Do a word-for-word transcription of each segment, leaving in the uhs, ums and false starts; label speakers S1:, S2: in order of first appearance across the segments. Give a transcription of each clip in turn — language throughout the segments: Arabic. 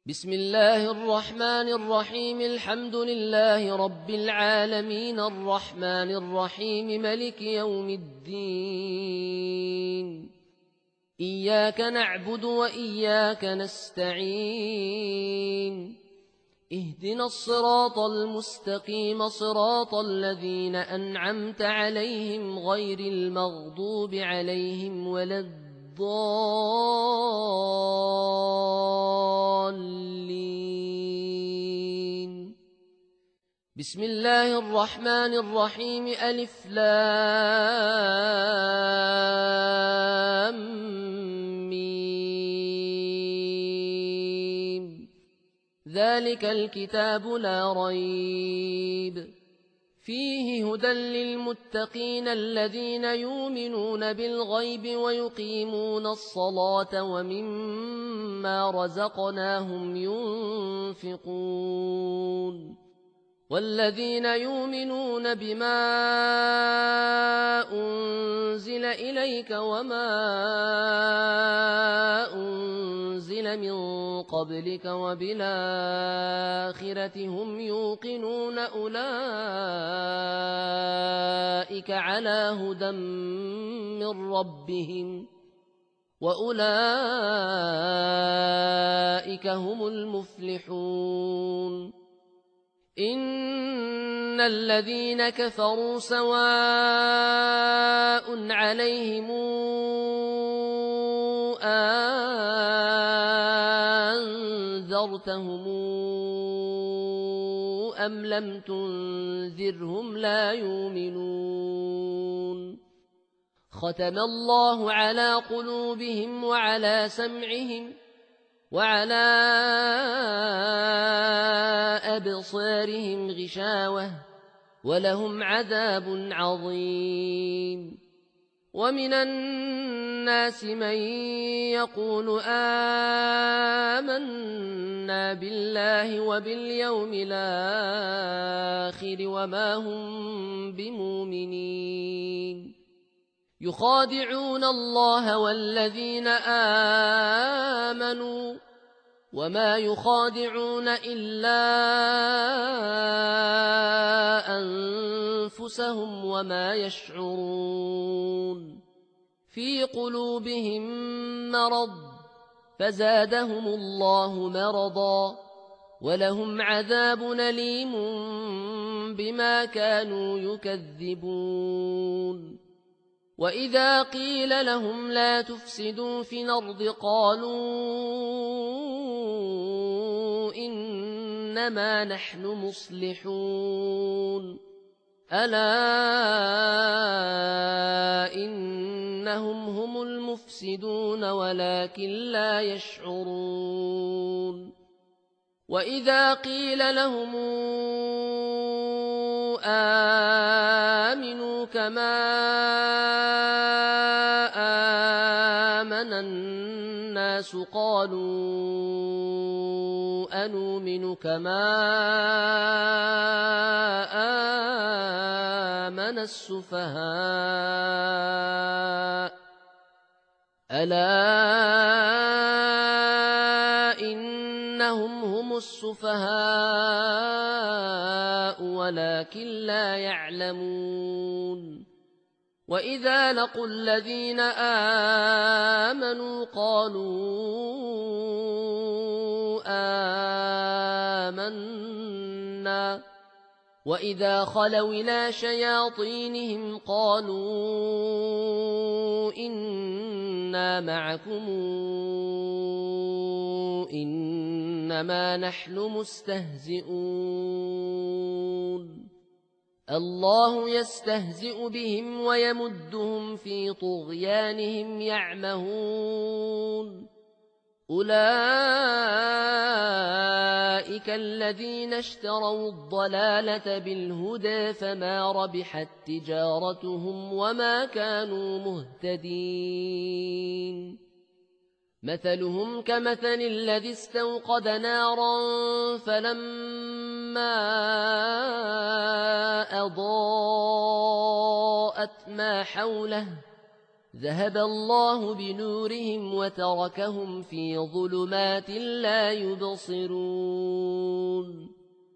S1: بسم الله الرحمن الرحيم. الحمد لله رب العالمين الرحمن الرحيم ملك يوم الدين. إياك نعبد وإياك نستعين. اهدنا الصراط المستقيم صراط الذين أنعمت عليهم غير المغضوب عليهم ولا الضالين. بسم الله الرحمن الرحيم. ألف لام ميم. ذلك الكتاب لا ريب فيه هدى للمتقين الذين يؤمنون بالغيب ويقيمون الصلاة ومما رزقناهم ينفقون. والذين يؤمنون بما أنزل إليك وما أنزل من قبلك وبالآخرة هم يوقنون أولئك على هدى من ربهم وأولئك هم المفلحون. إن الذين كفروا سواء عليهم أنذرتهم أم لم تنذرهم لا يؤمنون. ختم الله على قلوبهم وعلى سمعهم وعلى أبصارهم غشاوة ولهم عذاب عظيم. ومن الناس من يقول آمنا بالله وباليوم الآخر وما هم بمؤمنين. يخادعون الله والذين آمنوا وما يخادعون إلا أنفسهم وما يشعرون. في قلوبهم مرض فزادهم الله مرضا ولهم عذاب أليم بما كانوا يكذبون. وإذا قيل لهم لا تفسدوا في الأرض قالوا إنما نحن مصلحون. ألا إنهم هم المفسدون ولكن لا يشعرون. وإذا قيل لهم آمنوا كما آمن الناس قالوا أنؤمن كما آمن السفهاء. ألا إنهم هم السفهاء ولكن لا يعلمون. وإذا لقوا الذين آمنوا قالوا آمنا وإذا خلوا إلى شياطينهم قالوا إنا معكم إنما نحن مستهزئون. الله يستهزئ بهم ويمدهم في طغيانهم يعمهون. أولئك الذين اشتروا الضلالة بالهدى فما ربحت تجارتهم وما كانوا مهتدين. مثلهم كمثل الذي استوقد نارا فلما أضاءت ما حوله ذهب الله بنورهم وتركهم في ظلمات لا يبصرون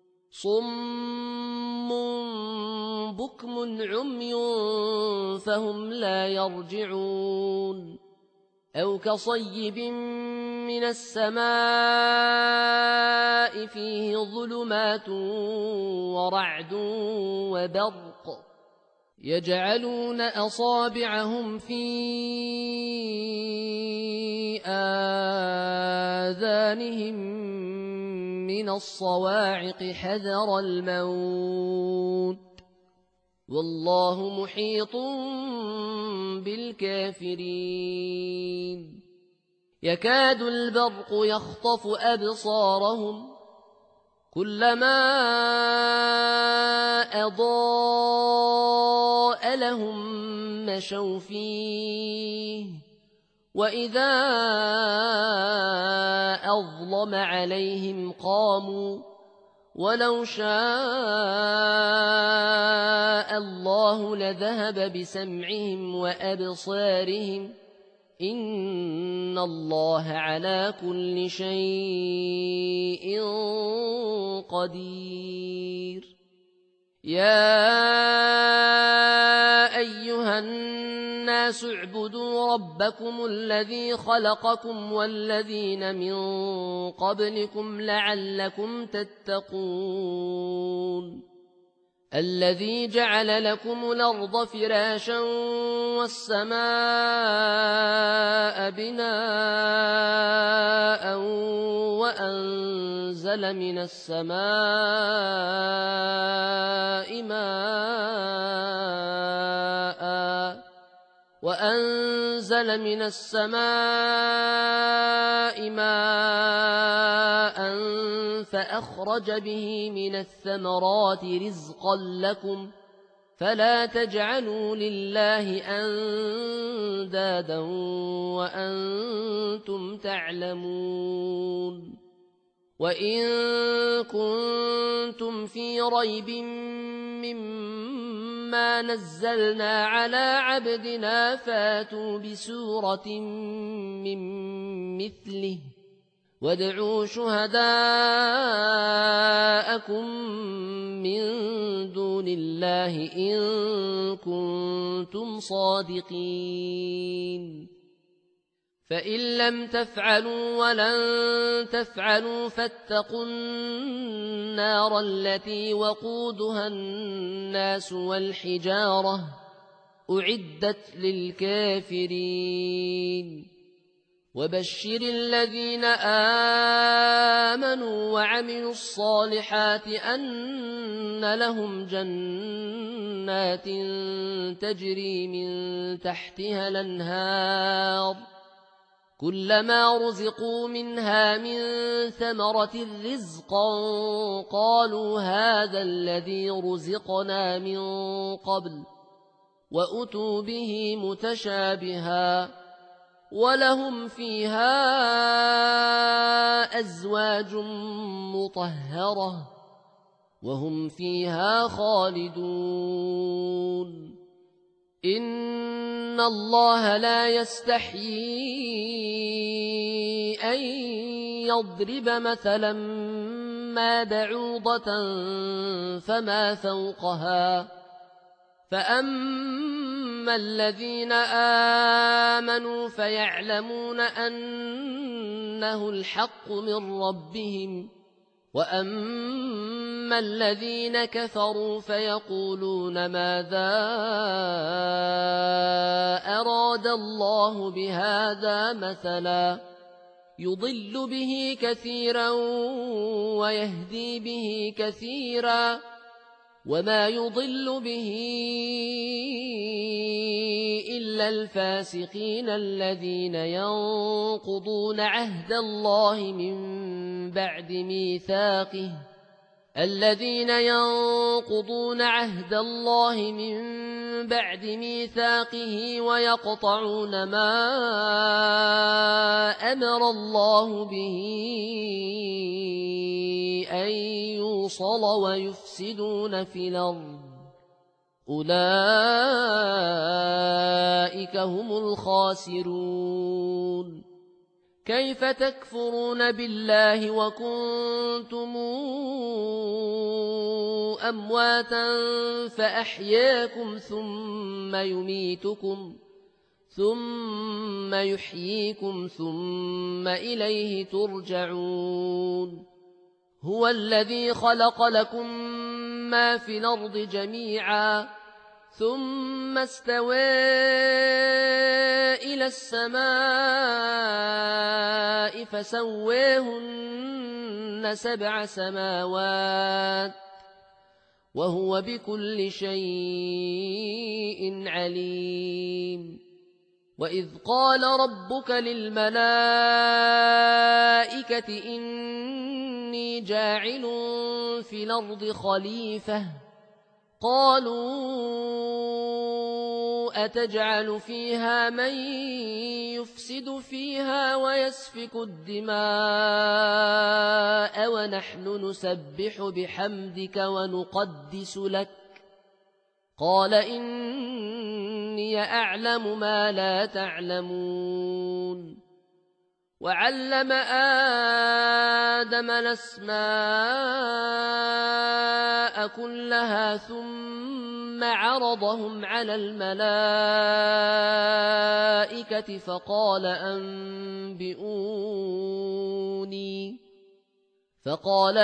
S1: صم بكم عمي فهم لا يرجعون أو كصيب من السماء فيه ظلمات ورعد وبرق يجعلون أصابعهم في آذانهم من الصواعق حذر الموت والله محيط بالكافرين يكاد البرق يخطف أبصارهم كلما أضاء لهم مشوا فيه وإذا أظلم عليهم قاموا ولو شاء الله لذهب بسمعهم وأبصارهم إن الله على كل شيء قدير يا أيها الناس اعبدوا ربكم الذي خلقكم والذين من قبلكم لعلكم تتقون الذي جعل لكم الأرض فراشا والسماء بناء وأنزل من السماء ماء وأنزل من السماء ماء فأخرج به من الثمرات رزقا لكم فلا تجعلوا لله أندادا وأنتم تعلمون وإن كنتم في ريب مما نزلنا على عبدنا فاتوا بسورة من مثله وادعوا شهداءكم من دون الله إن كنتم صادقين فإن لم تفعلوا ولن تفعلوا فاتقوا النار التي وقودها الناس والحجارة أعدت للكافرين وبشر الذين آمنوا وعملوا الصالحات أن لهم جنات تجري من تحتها الأنهار كلما رزقوا منها من ثمرة رزقا قالوا هذا الذي رزقنا من قبل وأتوا به متشابها ولهم فيها أزواج مطهرة وهم فيها خالدون إن الله لا يستحيي أن يضرب مثلا ما بعوضة فما فوقها فأما الذين آمنوا فيعلمون أنه الحق من ربهم وأما الذين كفروا فيقولون ماذا أراد الله بهذا مثلا يضل به كثيرا ويهدي به كثيرا وما يضل به إلا الفاسقين الذين ينقضون عهد الله من بعد ميثاقه الذين ينقضون عهد الله من بعد ميثاقه ويقطعون ما أمر الله به أن يوصل ويفسدون في الأرض أولئك هم الخاسرون. كيف تكفرون بالله وكنتم أمواتا فأحياكم ثم يميتكم ثم يحييكم ثم إليه ترجعون. هو الذي خلق لكم ما في الأرض جميعا ثم استوى إلى السماء فسويهن سبع سماوات وهو بكل شيء عليم. وإذ قال ربك للملائكة إني جاعل في الأرض خليفة قالوا أتجعل فيها من يفسد فيها ويسفك الدماء ونحن نسبح بحمدك ونقدس لك قال إني أعلم ما لا تعلمون. وعلم آدم الأسماء كلها ثم عرضهم على الملائكة فقال أنبئوني فقال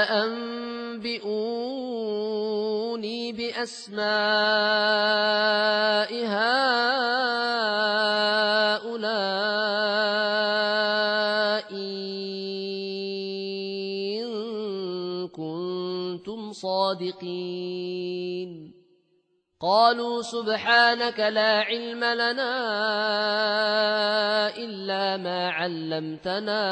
S1: أنبئوني بأسماء هؤلاء إن كنتم صادقين. قالوا سبحانك لا علم لنا إلا ما علمتنا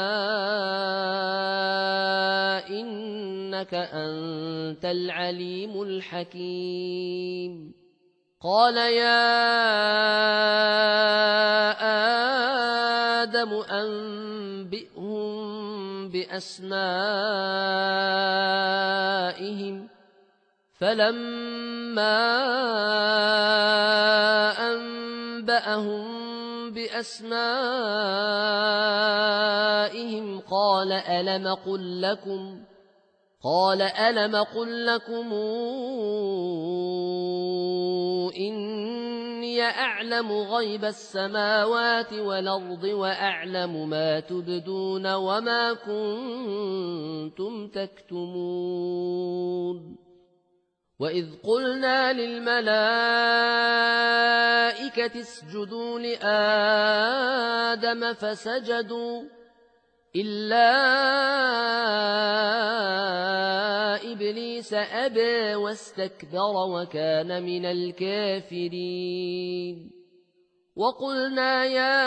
S1: إنك أنت العليم الحكيم. قال يا آدم أنبئهم بأسمائهم فلما أنبأهم بأسمائهم قال ألم قل لكم قال ألم قل لكم إني أعلم غيب السماوات والأرض وأعلم ما تبدون وما كنتم تكتمون. وإذ قلنا للملائكة اسجدوا لآدم فسجدوا إلا إبليس أبى واستكبر وكان من الكافرين. وقلنا يا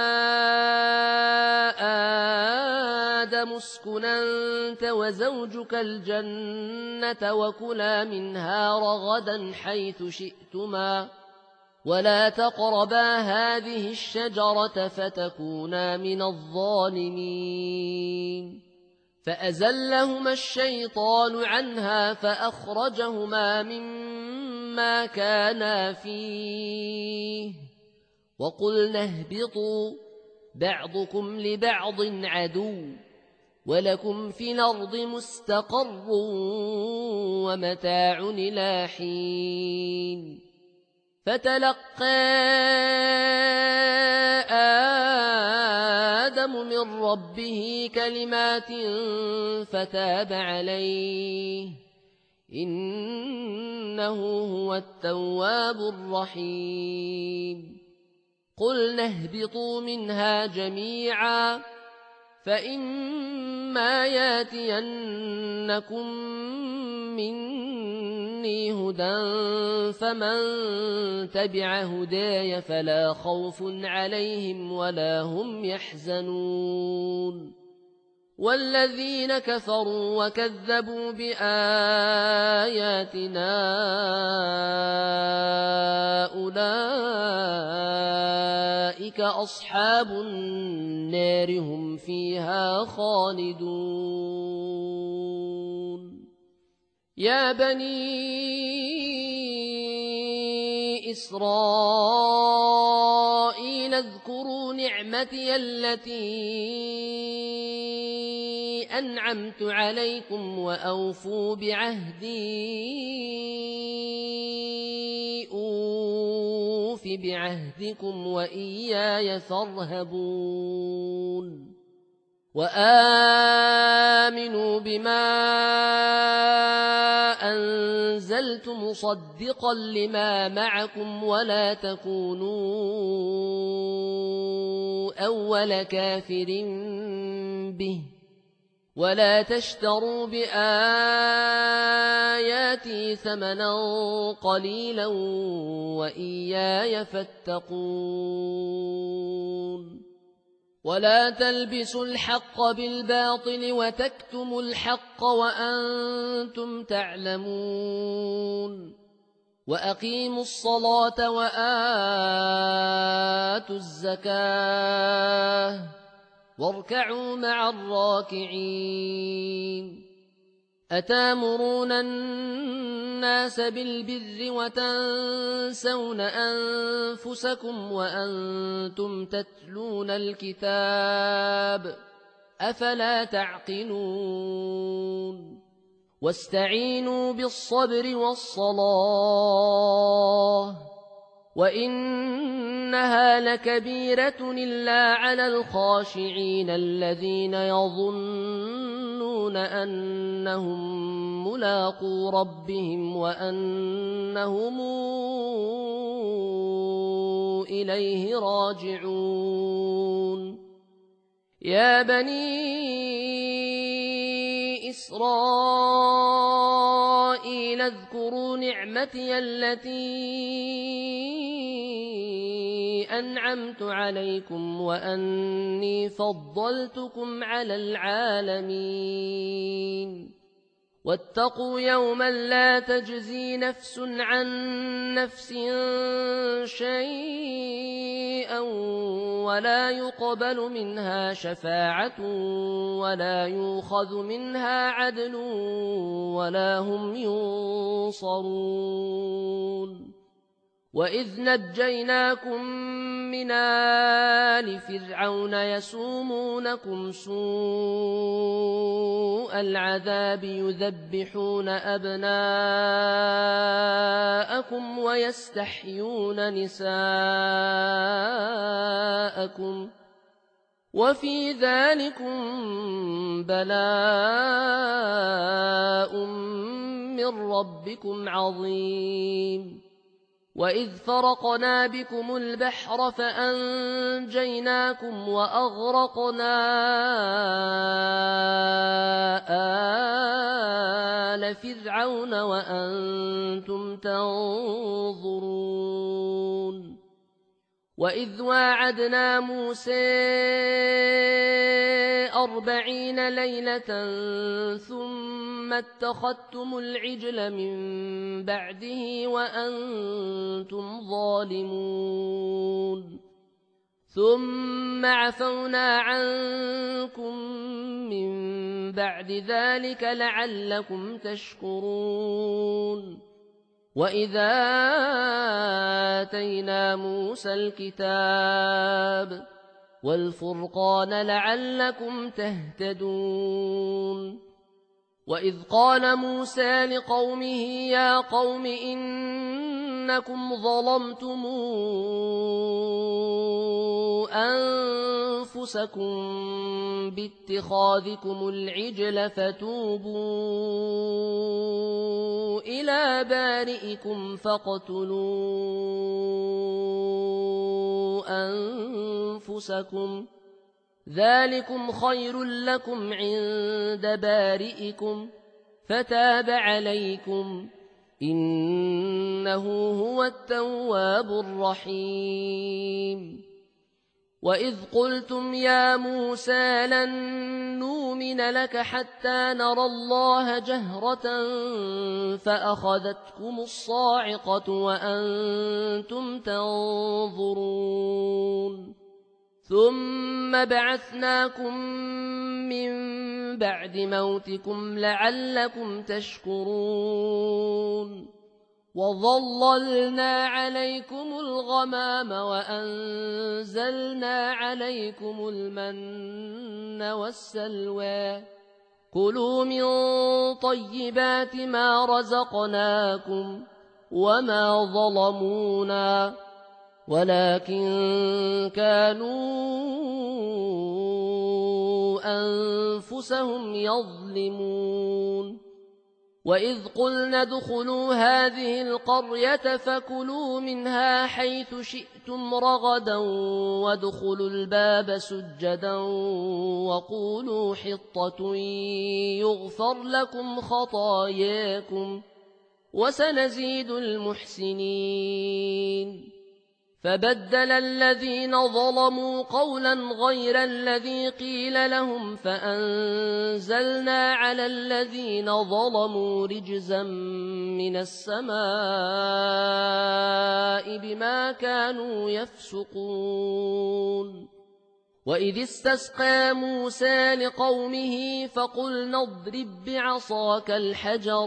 S1: آدم اسكن أنت وزوجك الجنة وكلا منها رغدا حيث شئتما ولا تقربا هذه الشجرة فتكونا من الظالمين. فأزلهما الشيطان عنها فأخرجهما مما كانا فيه وقلنا اهبطوا بعضكم لبعض عدو ولكم في الأرض مستقر ومتاع إلى حين. فتلقى آدم من ربه كلمات فتاب عليه إنه هو التواب الرحيم. قلنا اهبطوا منها جميعا فإما ياتينكم مني هدى فمن تبع هداي فلا خوف عليهم ولا هم يحزنون. والذين كفروا وكذبوا بآياتنا أولئك أصحاب النار هم فيها خالدون. يا بني إسرائيل اذكروا نعمتي التي أنعمت عليكم وأوفوا بعهدي أوف بعهدكم وإياي فارهبون وآمنوا بما أنزلت مصدقا لما معكم ولا تكونوا أول كافر به ولا تشتروا بآياتي ثمنا قليلا وإياي فاتقون ولا تلبسوا الحق بالباطل وتكتموا الحق وأنتم تعلمون وأقيموا الصلاة وآتوا الزكاة واركعوا مع الراكعين أتامرون الناس بالبر وتنسون أنفسكم وأنتم تتلون الكتاب أفلا تعقلون واستعينوا بالصبر والصلاة وإنها لكبيرة إلا على الخاشعين الذين يظنون أنهم ملاقو ربهم وأنهم إليه راجعون يا بني إسرائيل اذكروا نعمتي التي أنعمت عليكم وأني فضلتكم على العالمين واتقوا يوما لا تجزي نفس عن نفس شيئا ولا يقبل منها شفاعة ولا يؤخذ منها عدل ولا هم ينصرون وإذ نجيناكم من آل فرعون يسومونكم سوء العذاب يذبحون أبناءكم ويستحيون نساءكم وفي ذلكم بلاء من ربكم عظيم وإذ فرقنا بكم البحر فأنجيناكم وأغرقنا آل فرعون وأنتم تنظرون وإذ واعدنا موسى أربعين ليلة ثم اتخذتم العجل من بعده وأنتم ظالمون ثم عفونا عنكم من بعد ذلك لعلكم تشكرون وإذا آتينا موسى الكتاب والفرقان لعلكم تهتدون وإذ قال موسى لقومه يا قوم إنكم ظلمتم أنفسكم باتخاذكم العجل فتوبوا إلى بارئكم فاقتلوا أنفسكم ذلكم خير لكم عند بارئكم فتاب عليكم إنه هو التواب الرحيم وإذ قلتم يا موسى لن نؤمن لك حتى نرى الله جهرة فأخذتكم الصاعقة وأنتم تنظرون ثم بعثناكم من بعد موتكم لعلكم تشكرون وظللنا عليكم الغمام وأنزلنا عليكم المن والسلوى كلوا من طيبات ما رزقناكم وما ظلمونا ولكن كانوا أنفسهم يظلمون وإذ قلنا ادخلوا هذه القرية فكلوا منها حيث شئتم رغدا وادخلوا الباب سجدا وقولوا حطة يغفر لكم خطاياكم وسنزيد المحسنين فبدل الذين ظلموا قولا غير الذي قيل لهم فأنزلنا على الذين ظلموا رجزا من السماء بما كانوا يفسقون وإذ استسقى موسى لقومه فقلنا اضرب بعصاك الحجر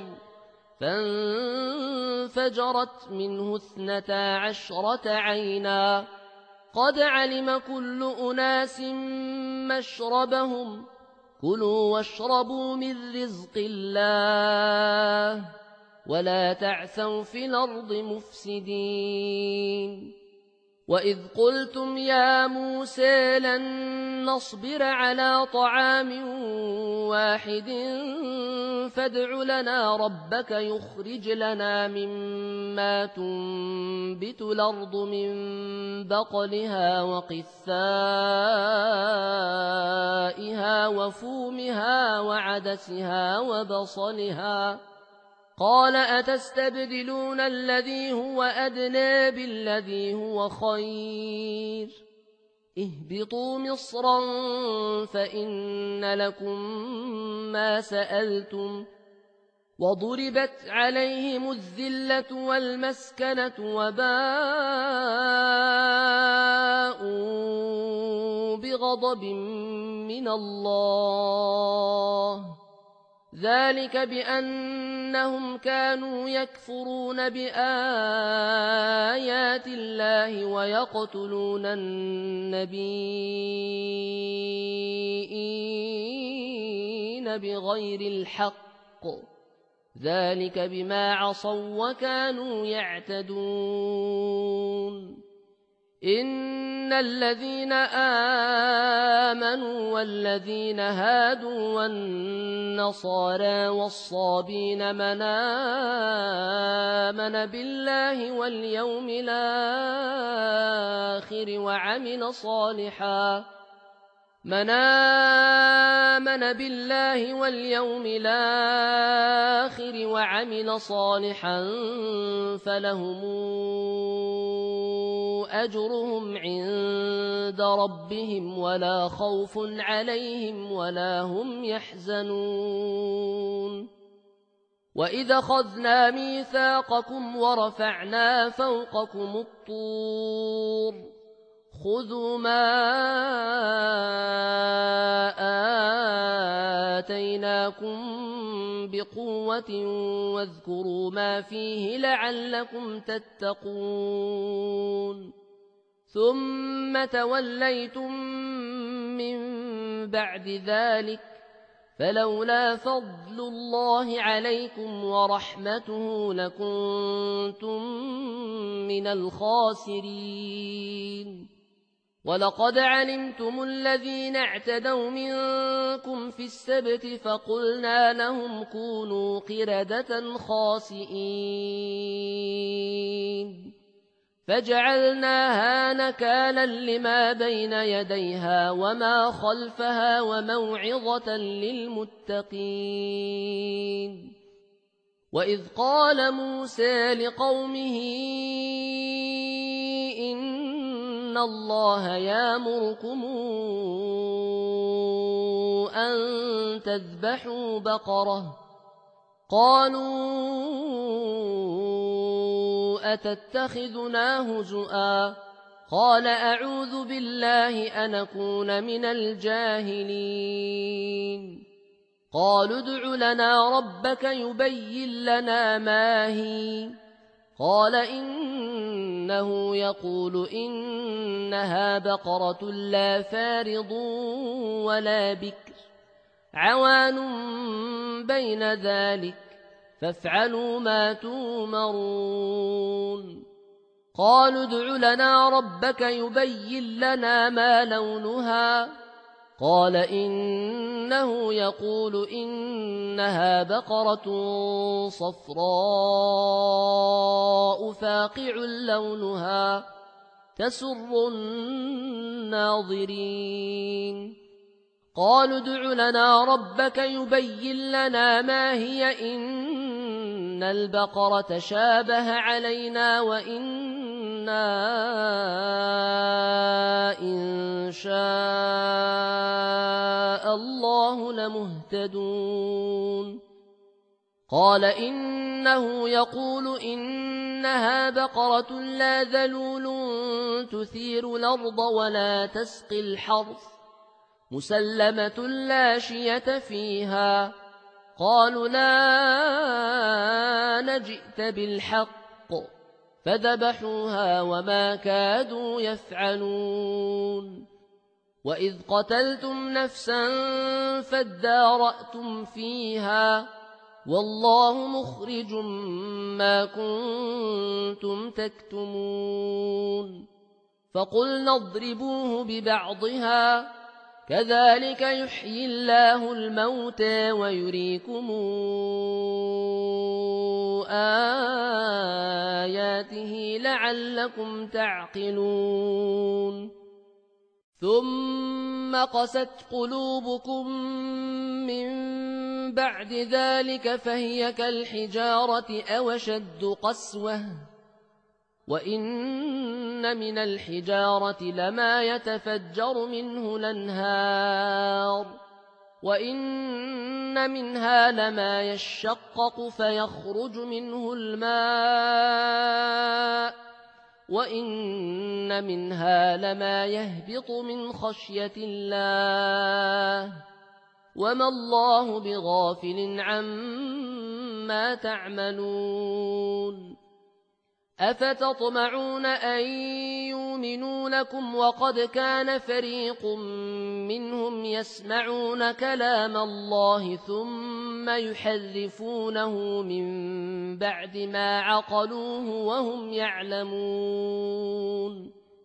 S1: فانفجرت منه اثنتا عشرة عينا قد علم كل أناس مشربهم كلوا واشربوا من رزق الله ولا تعثوا في الأرض مفسدين وإذ قلتم يا موسى لن نصبر على طعام واحد فادع لنا ربك يخرج لنا مما تنبت الأرض من بقلها وقثائها وفومها وعدسها وبصلها قال أتستبدلون الذي هو أدنى بالذي هو خير اهبطوا مصرا فإن لكم ما سألتم وضربت عليهم الذلة والمسكنة وباءوا بغضب من الله ذلك بأنهم كانوا يكفرون بآيات الله ويقتلون النبيين بغير الحق ذلك بما عصوا وكانوا يعتدون إن الذين آمنوا والذين هادوا والنصارى والصابين من آمن بالله واليوم الآخر وعمل صالحا من آمن بالله واليوم الآخر وعمل صالحا فلهم أجرهم عند ربهم ولا خوف عليهم ولا هم يحزنون وإذا أخذنا ميثاقكم ورفعنا فوقكم الطور خذوا ما آتيناكم بقوة واذكروا ما فيه لعلكم تتقون ثم توليتم من بعد ذلك فلولا فضل الله عليكم ورحمته لكنتم من الخاسرين ولقد علمتم الذين اعتدوا منكم في السبت فقلنا لهم كونوا قردة خاسئين فجعلناها نكالا لما بين يديها وما خلفها وموعظة للمتقين وإذ قال موسى لقومه إن الله يأمركم أن تذبحوا بقرة قالوا أتتخذنا هزؤا قال أعوذ بالله أن أكون من الجاهلين قالوا ادع لنا ربك يبين لنا ما هي قال إنه يقول إنها بقرة لا فارض ولا بكر عوان بين ذلك فافعلوا ما تومرون قالوا ادع لنا ربك يبين لنا ما لونها قال إنه يقول إنها بقرة صفراء فاقع لونها تسر الناظرين قالوا ادع لنا ربك يبين لنا ما هي إن البقرة شابه علينا وإنا إن شاء الله لمهتدون قال إنه يقول إنها بقرة لا ذلول تثير الأرض ولا تسقي الحرث مسلمة لا شية فيها قالوا لا نجئت بالحق فذبحوها وما كادوا يفعلون وإذ قتلتم نفسا فادارأتم فيها والله مخرج ما كنتم تكتمون فقلنا اضربوه ببعضها كذلك يحيي الله الموتى ويريكم آياته لعلكم تعقلون ثم قست قلوبكم من بعد ذلك فهي كالحجارة أو أشد قسوة وإن من الحجارة لما يتفجر منه الأنهار وإن منها لما يشقق فيخرج منه الماء وإن منها لما يهبط من خشية الله وما الله بغافل عما تعملون أفتطمعون أن يؤمنوا لكم وقد كان فريق منهم يسمعون كلام الله ثم يحرفونه من بعد ما عقلوه وهم يعلمون